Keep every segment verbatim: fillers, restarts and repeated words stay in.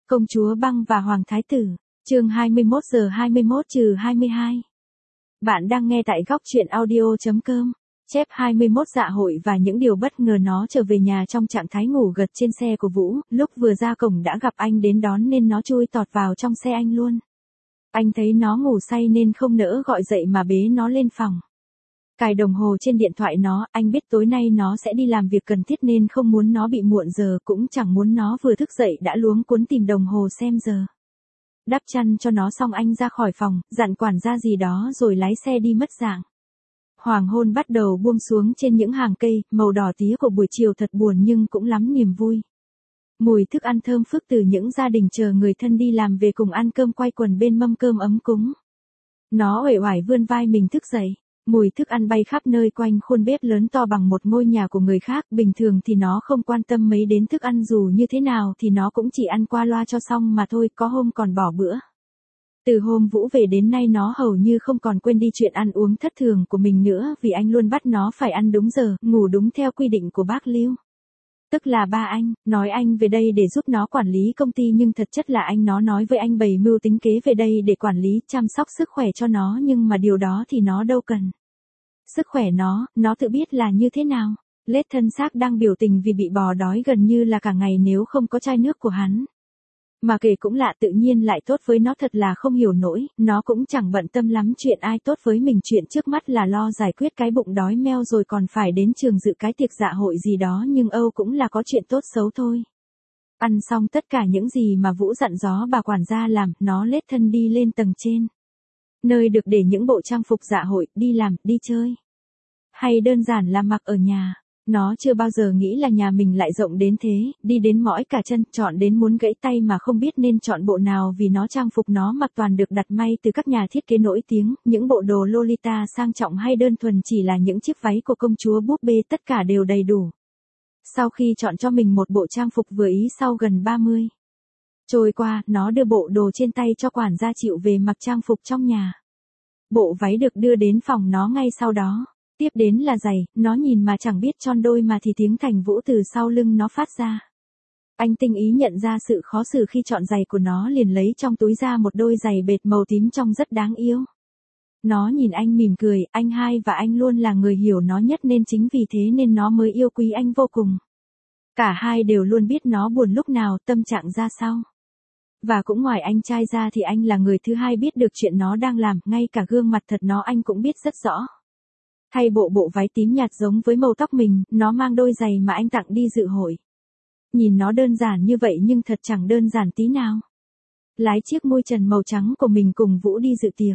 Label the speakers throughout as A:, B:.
A: Công chúa băng và Hoàng Thái tử, chương hai mươi mốt giờ hai mươi mốt trừ hai mươi hai. Bạn đang nghe tại góc truyện audio.com. Chép hai mươi mốt dạ hội và những điều bất ngờ. Nó trở về nhà trong trạng thái ngủ gật trên xe của Vũ, lúc vừa ra cổng đã gặp anh đến đón nên nó chui tọt vào trong xe anh luôn. Anh thấy nó ngủ say nên không nỡ gọi dậy mà bế nó lên phòng. Cài đồng hồ trên điện thoại nó, anh biết tối nay nó sẽ đi làm việc cần thiết nên không muốn nó bị muộn giờ, cũng chẳng muốn nó vừa thức dậy đã luống cuống tìm đồng hồ xem giờ. Đắp chăn cho nó xong anh ra khỏi phòng, dặn quản gia gì đó rồi lái xe đi mất dạng. Hoàng hôn bắt đầu buông xuống trên những hàng cây, màu đỏ tía của buổi chiều thật buồn nhưng cũng lắm niềm vui. Mùi thức ăn thơm phức từ những gia đình chờ người thân đi làm về cùng ăn cơm quay quần bên mâm cơm ấm cúng. Nó uể oải vươn vai mình thức dậy. Mùi thức ăn bay khắp nơi quanh khuôn bếp lớn to bằng một ngôi nhà của người khác. Bình thường thì nó không quan tâm mấy đến thức ăn, dù như thế nào thì nó cũng chỉ ăn qua loa cho xong mà thôi, có hôm còn bỏ bữa. Từ hôm Vũ về đến nay nó hầu như không còn quên đi chuyện ăn uống thất thường của mình nữa, vì anh luôn bắt nó phải ăn đúng giờ, ngủ đúng theo quy định của bác Lưu. Tức là ba anh, nói anh về đây để giúp nó quản lý công ty nhưng thật chất là anh nó nói với anh bày mưu tính kế về đây để quản lý, chăm sóc sức khỏe cho nó, nhưng mà điều đó thì nó đâu cần. Sức khỏe nó, nó tự biết là như thế nào. Lết thân xác đang biểu tình vì bị bò đói gần như là cả ngày nếu không có chai nước của hắn. Mà kể cũng lạ, tự nhiên lại tốt với nó, thật là không hiểu nổi, nó cũng chẳng bận tâm lắm chuyện ai tốt với mình, chuyện trước mắt là lo giải quyết cái bụng đói meo rồi còn phải đến trường dự cái tiệc dạ hội gì đó, nhưng Âu cũng là có chuyện tốt xấu thôi. Ăn xong tất cả những gì mà Vũ dặn dó bà quản gia làm, nó lết thân đi lên tầng trên. Nơi được để những bộ trang phục dạ hội, đi làm, đi chơi. Hay đơn giản là mặc ở nhà. Nó chưa bao giờ nghĩ là nhà mình lại rộng đến thế, đi đến mỏi cả chân, chọn đến muốn gãy tay mà không biết nên chọn bộ nào, vì nó trang phục nó mặc toàn được đặt may từ các nhà thiết kế nổi tiếng, những bộ đồ Lolita sang trọng hay đơn thuần chỉ là những chiếc váy của công chúa búp bê, tất cả đều đầy đủ. Sau khi chọn cho mình một bộ trang phục vừa ý sau gần ba mươi trôi qua, nó đưa bộ đồ trên tay cho quản gia chịu về mặc trang phục trong nhà. Bộ váy được đưa đến phòng nó ngay sau đó. Tiếp đến là giày, nó nhìn mà chẳng biết chon đôi mà thì tiếng Thành Vũ từ sau lưng nó phát ra. Anh tinh ý nhận ra sự khó xử khi chọn giày của nó, liền lấy trong túi ra một đôi giày bệt màu tím trông rất đáng yêu. Nó nhìn anh mỉm cười, anh hai và anh luôn là người hiểu nó nhất nên chính vì thế nên nó mới yêu quý anh vô cùng. Cả hai đều luôn biết nó buồn lúc nào, tâm trạng ra sao. Và cũng ngoài anh trai ra thì anh là người thứ hai biết được chuyện nó đang làm, ngay cả gương mặt thật nó anh cũng biết rất rõ. Thay bộ bộ váy tím nhạt giống với màu tóc mình, nó mang đôi giày mà anh tặng đi dự hội. Nhìn nó đơn giản như vậy nhưng thật chẳng đơn giản tí nào. Lái chiếc môi trần màu trắng của mình cùng Vũ đi dự tiệc.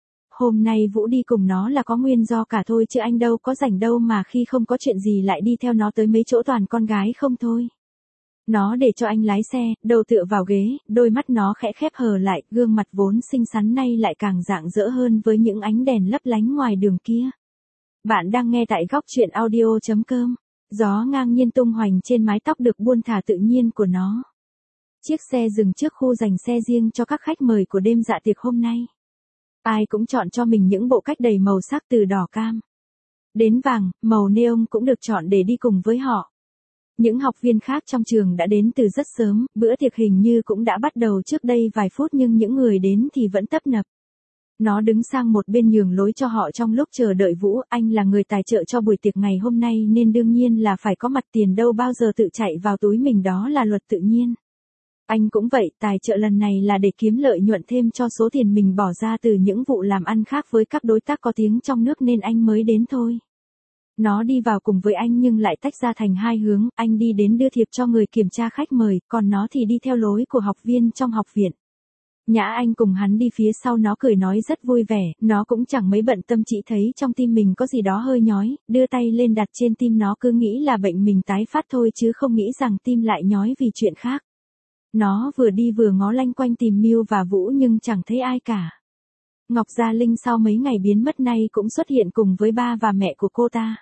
A: Hôm nay Vũ đi cùng nó là có nguyên do cả thôi, chứ anh đâu có rảnh đâu mà khi không có chuyện gì lại đi theo nó tới mấy chỗ toàn con gái không thôi. Nó để cho anh lái xe, đầu tựa vào ghế, đôi mắt nó khẽ khép hờ lại, gương mặt vốn xinh xắn nay lại càng rạng rỡ hơn với những ánh đèn lấp lánh ngoài đường kia. Bạn đang nghe tại góc truyện audio.com. Gió ngang nhiên tung hoành trên mái tóc được buôn thả tự nhiên của nó. Chiếc xe dừng trước khu dành xe riêng cho các khách mời của đêm dạ tiệc hôm nay. Ai cũng chọn cho mình những bộ cách đầy màu sắc từ đỏ cam đến vàng, màu neon cũng được chọn để đi cùng với họ. Những học viên khác trong trường đã đến từ rất sớm, bữa tiệc hình như cũng đã bắt đầu trước đây vài phút nhưng những người đến thì vẫn tấp nập. Nó đứng sang một bên nhường lối cho họ trong lúc chờ đợi Vũ, anh là người tài trợ cho buổi tiệc ngày hôm nay nên đương nhiên là phải có mặt, tiền đâu bao giờ tự chạy vào túi mình, đó là luật tự nhiên. Anh cũng vậy, tài trợ lần này là để kiếm lợi nhuận thêm cho số tiền mình bỏ ra từ những vụ làm ăn khác với các đối tác có tiếng trong nước nên anh mới đến thôi. Nó đi vào cùng với anh nhưng lại tách ra thành hai hướng, anh đi đến đưa thiệp cho người kiểm tra khách mời, còn nó thì đi theo lối của học viên trong học viện. Nhã Anh cùng hắn đi phía sau, nó cười nói rất vui vẻ, nó cũng chẳng mấy bận tâm, chỉ thấy trong tim mình có gì đó hơi nhói, đưa tay lên đặt trên tim, nó cứ nghĩ là bệnh mình tái phát thôi chứ không nghĩ rằng tim lại nhói vì chuyện khác. Nó vừa đi vừa ngó lanh quanh tìm Miu và Vũ nhưng chẳng thấy ai cả. Ngọc Gia Linh sau mấy ngày biến mất nay cũng xuất hiện cùng với ba và mẹ của cô ta.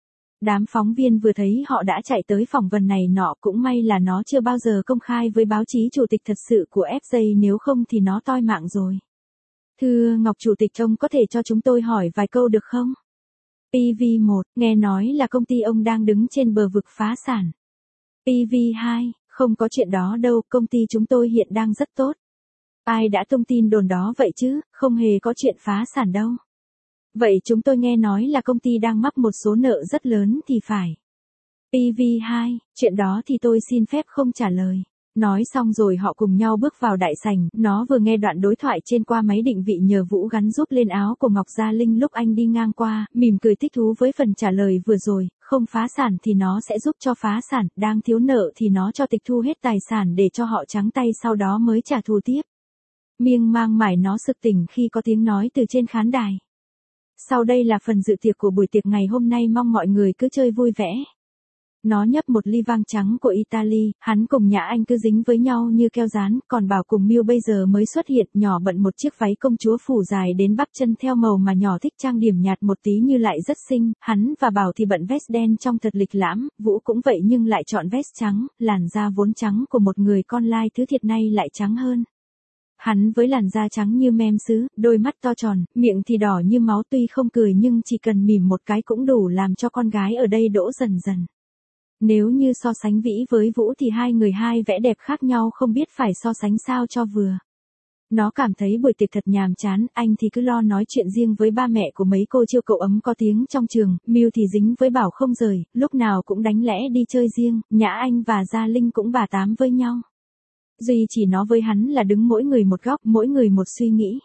A: Đám phóng viên vừa thấy họ đã chạy tới phỏng vấn này nọ, cũng may là nó chưa bao giờ công khai với báo chí chủ tịch thật sự của ép gi, nếu không thì nó toi mạng rồi. Thưa Ngọc Chủ tịch, ông có thể cho chúng tôi hỏi vài câu được không? pê vê một, nghe nói là công ty ông đang đứng trên bờ vực phá sản. pê vê hai, Không có chuyện đó đâu, công ty chúng tôi hiện đang rất tốt. Ai đã tung tin đồn đó vậy chứ, không hề có chuyện phá sản đâu. Vậy chúng tôi nghe nói là công ty đang mắc một số nợ rất lớn thì phải. pê vê hai, chuyện đó thì tôi xin phép không trả lời. Nói xong rồi họ cùng nhau bước vào đại sảnh, nó vừa nghe đoạn đối thoại trên qua máy định vị nhờ Vũ gắn giúp lên áo của Ngọc Gia Linh lúc anh đi ngang qua, mỉm cười thích thú với phần trả lời vừa rồi, không phá sản thì nó sẽ giúp cho phá sản, đang thiếu nợ thì nó cho tịch thu hết tài sản để cho họ trắng tay sau đó mới trả thù tiếp. Miêng mang mải nó sực tỉnh khi có tiếng nói từ trên khán đài. Sau đây là phần dự tiệc của buổi tiệc ngày hôm nay, mong mọi người cứ chơi vui vẻ. Nó nhấp một ly vang trắng của Italy, hắn cùng Nhã Anh cứ dính với nhau như keo dán, còn Bảo cùng Miu bây giờ mới xuất hiện, nhỏ bận một chiếc váy công chúa phủ dài đến bắp chân theo màu mà nhỏ thích trang điểm nhạt một tí như lại rất xinh, hắn và Bảo thì bận vest đen trông thật lịch lãm, Vũ cũng vậy nhưng lại chọn vest trắng, làn da vốn trắng của một người con lai thứ thiệt nay lại trắng hơn. Hắn với làn da trắng như mem sứ, đôi mắt to tròn, miệng thì đỏ như máu, tuy không cười nhưng chỉ cần mỉm một cái cũng đủ làm cho con gái ở đây đỗ dần dần. Nếu như so sánh Vĩ với Vũ thì hai người hai vẻ đẹp khác nhau, không biết phải so sánh sao cho vừa. Nó cảm thấy buổi tiệc thật nhàm chán, anh thì cứ lo nói chuyện riêng với ba mẹ của mấy cô chiêu cậu ấm có tiếng trong trường, Miu thì dính với Bảo không rời, lúc nào cũng đánh lẽ đi chơi riêng, Nhã Anh và Gia Linh cũng bà tám với nhau. Duy chỉ nó với hắn là đứng mỗi người một góc, mỗi người một suy nghĩ.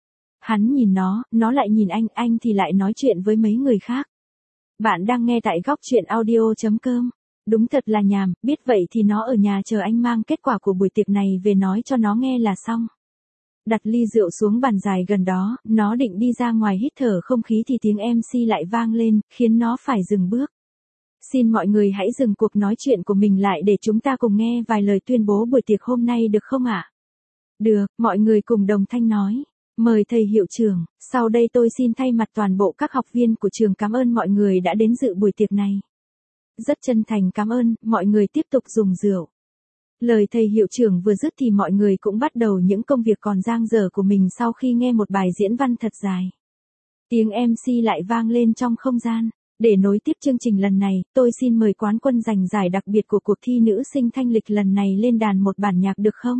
A: Hắn nhìn nó, nó lại nhìn anh, anh thì lại nói chuyện với mấy người khác. Bạn đang nghe tại góc truyện audio chấm com. Đúng thật là nhàm, biết vậy thì nó ở nhà chờ anh mang kết quả của buổi tiệc này về nói cho nó nghe là xong. Đặt ly rượu xuống bàn dài gần đó, nó định đi ra ngoài hít thở không khí thì tiếng em xê lại vang lên, khiến nó phải dừng bước. Xin mọi người hãy dừng cuộc nói chuyện của mình lại để chúng ta cùng nghe vài lời tuyên bố buổi tiệc hôm nay được không ạ? Được, mọi người cùng đồng thanh nói. Mời thầy hiệu trưởng, sau đây tôi xin thay mặt toàn bộ các học viên của trường cảm ơn mọi người đã đến dự buổi tiệc này. Rất chân thành cảm ơn, mọi người tiếp tục dùng rượu. Lời thầy hiệu trưởng vừa dứt thì mọi người cũng bắt đầu những công việc còn dang dở của mình sau khi nghe một bài diễn văn thật dài. Tiếng em xê lại vang lên trong không gian. Để nối tiếp chương trình lần này, tôi xin mời quán quân giành giải đặc biệt của cuộc thi nữ sinh thanh lịch lần này lên đàn một bản nhạc được không?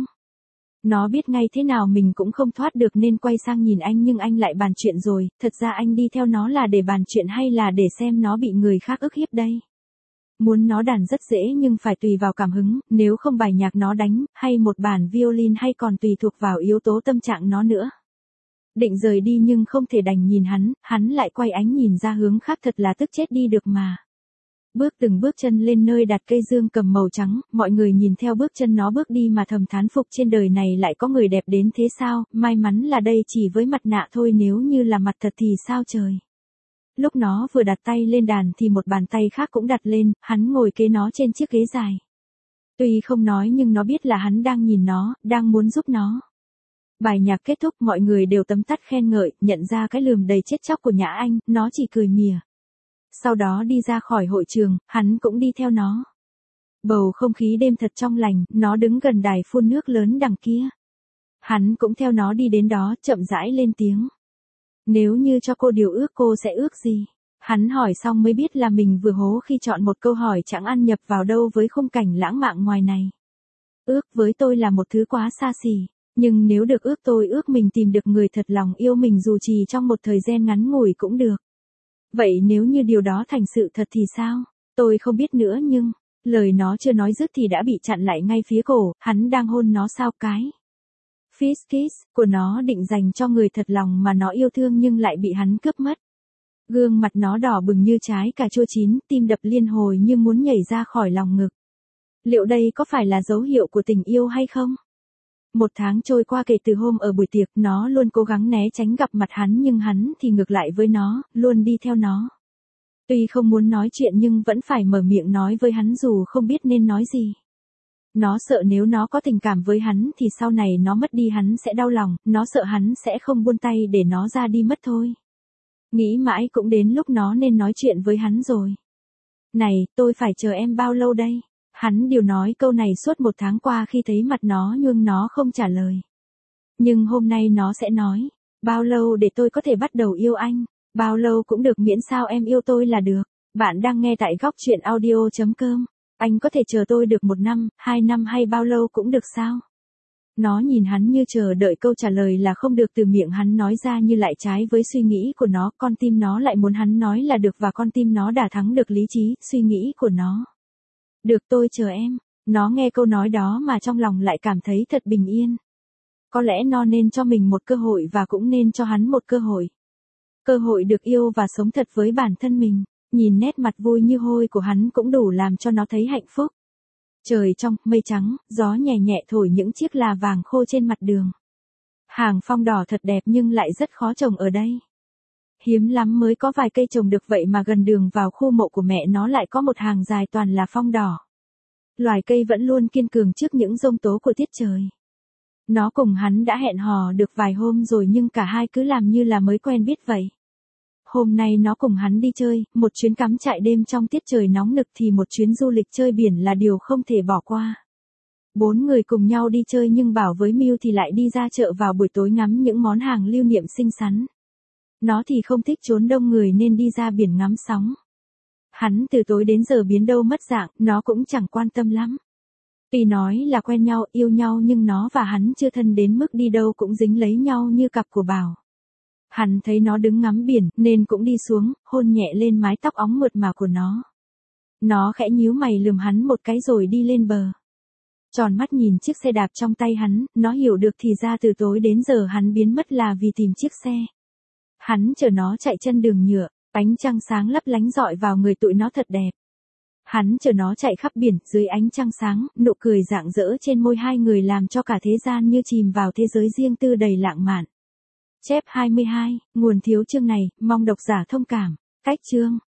A: Nó biết ngay thế nào mình cũng không thoát được nên quay sang nhìn anh nhưng anh lại bàn chuyện rồi, thật ra anh đi theo nó là để bàn chuyện hay là để xem nó bị người khác ức hiếp đây? Muốn nó đàn rất dễ nhưng phải tùy vào cảm hứng, nếu không bài nhạc nó đánh, hay một bản violin hay còn tùy thuộc vào yếu tố tâm trạng nó nữa. Định rời đi nhưng không thể đành nhìn hắn, hắn lại quay ánh nhìn ra hướng khác, thật là tức chết đi được mà. Bước từng bước chân lên nơi đặt cây dương cầm màu trắng, mọi người nhìn theo bước chân nó bước đi mà thầm thán phục trên đời này lại có người đẹp đến thế sao, may mắn là đây chỉ với mặt nạ thôi, nếu như là mặt thật thì sao trời. Lúc nó vừa đặt tay lên đàn thì một bàn tay khác cũng đặt lên, hắn ngồi kế nó trên chiếc ghế dài. Tuy không nói nhưng nó biết là hắn đang nhìn nó, đang muốn giúp nó. Bài nhạc kết thúc, mọi người đều tấm tắt khen ngợi, nhận ra cái lườm đầy chết chóc của Nhã Anh, nó chỉ cười mỉa. Sau đó đi ra khỏi hội trường, hắn cũng đi theo nó. Bầu không khí đêm thật trong lành, nó đứng gần đài phun nước lớn đằng kia. Hắn cũng theo nó đi đến đó, chậm rãi lên tiếng. Nếu như cho cô điều ước cô sẽ ước gì? Hắn hỏi xong mới biết là mình vừa hố khi chọn một câu hỏi chẳng ăn nhập vào đâu với khung cảnh lãng mạn ngoài này. Ước với tôi là một thứ quá xa xỉ. Nhưng nếu được ước tôi ước mình tìm được người thật lòng yêu mình dù chỉ trong một thời gian ngắn ngủi cũng được. Vậy nếu như điều đó thành sự thật thì sao? Tôi không biết nữa nhưng, lời nó chưa nói dứt thì đã bị chặn lại ngay phía cổ, hắn đang hôn nó sao cái. Fist kiss của nó định dành cho người thật lòng mà nó yêu thương nhưng lại bị hắn cướp mất. Gương mặt nó đỏ bừng như trái cà chua chín, tim đập liên hồi như muốn nhảy ra khỏi lòng ngực. Liệu đây có phải là dấu hiệu của tình yêu hay không? Một tháng trôi qua kể từ hôm ở buổi tiệc, nó luôn cố gắng né tránh gặp mặt hắn nhưng hắn thì ngược lại với nó, luôn đi theo nó. Tuy không muốn nói chuyện nhưng vẫn phải mở miệng nói với hắn dù không biết nên nói gì. Nó sợ nếu nó có tình cảm với hắn thì sau này nó mất đi hắn sẽ đau lòng, nó sợ hắn sẽ không buông tay để nó ra đi mất thôi. Nghĩ mãi cũng đến lúc nó nên nói chuyện với hắn rồi. Này, tôi phải chờ em bao lâu đây? Hắn điều nói câu này suốt một tháng qua khi thấy mặt nó nhưng nó không trả lời. Nhưng hôm nay nó sẽ nói, bao lâu để tôi có thể bắt đầu yêu anh? Bao lâu cũng được miễn sao em yêu tôi là được. Bạn đang nghe tại góc truyện audio chấm com. Anh có thể chờ tôi được một năm, hai năm hay bao lâu cũng được sao? Nó nhìn hắn như chờ đợi câu trả lời là không được từ miệng hắn nói ra như lại trái với suy nghĩ của nó, con tim nó lại muốn hắn nói là được và con tim nó đã thắng được lý trí, suy nghĩ của nó. Được tôi chờ em. Nó nghe câu nói đó mà trong lòng lại cảm thấy thật bình yên. Có lẽ nó nên cho mình một cơ hội và cũng nên cho hắn một cơ hội. Cơ hội được yêu và sống thật với bản thân mình. Nhìn nét mặt vui như hôi của hắn cũng đủ làm cho nó thấy hạnh phúc. Trời trong, mây trắng, gió nhẹ nhẹ thổi những chiếc là vàng khô trên mặt đường. Hàng phong đỏ thật đẹp nhưng lại rất khó trồng ở đây. Hiếm lắm mới có vài cây trồng được vậy mà gần đường vào khu mộ của mẹ nó lại có một hàng dài toàn là phong đỏ. Loài cây vẫn luôn kiên cường trước những giông tố của tiết trời. Nó cùng hắn đã hẹn hò được vài hôm rồi nhưng cả hai cứ làm như là mới quen biết vậy. Hôm nay nó cùng hắn đi chơi, một chuyến cắm trại đêm trong tiết trời nóng nực thì một chuyến du lịch chơi biển là điều không thể bỏ qua. Bốn người cùng nhau đi chơi nhưng Bảo với Miu thì lại đi ra chợ vào buổi tối ngắm những món hàng lưu niệm xinh xắn. Nó thì không thích trốn đông người nên đi ra biển ngắm sóng. Hắn từ tối đến giờ biến đâu mất dạng, nó cũng chẳng quan tâm lắm. Tuy nói là quen nhau, yêu nhau nhưng nó và hắn chưa thân đến mức đi đâu cũng dính lấy nhau như cặp của Bảo. Hắn thấy nó đứng ngắm biển, nên cũng đi xuống, hôn nhẹ lên mái tóc óng mượt mà của nó. Nó khẽ nhíu mày lườm hắn một cái rồi đi lên bờ. Tròn mắt nhìn chiếc xe đạp trong tay hắn, nó hiểu được thì ra từ tối đến giờ hắn biến mất là vì tìm chiếc xe. Hắn chở nó chạy chân đường nhựa, ánh trăng sáng lấp lánh rọi vào người tụi nó thật đẹp. Hắn chở nó chạy khắp biển, dưới ánh trăng sáng, nụ cười rạng rỡ trên môi hai người làm cho cả thế gian như chìm vào thế giới riêng tư đầy lãng mạn. Chép hai mươi hai, nguồn thiếu chương này, mong độc giả thông cảm. Cách chương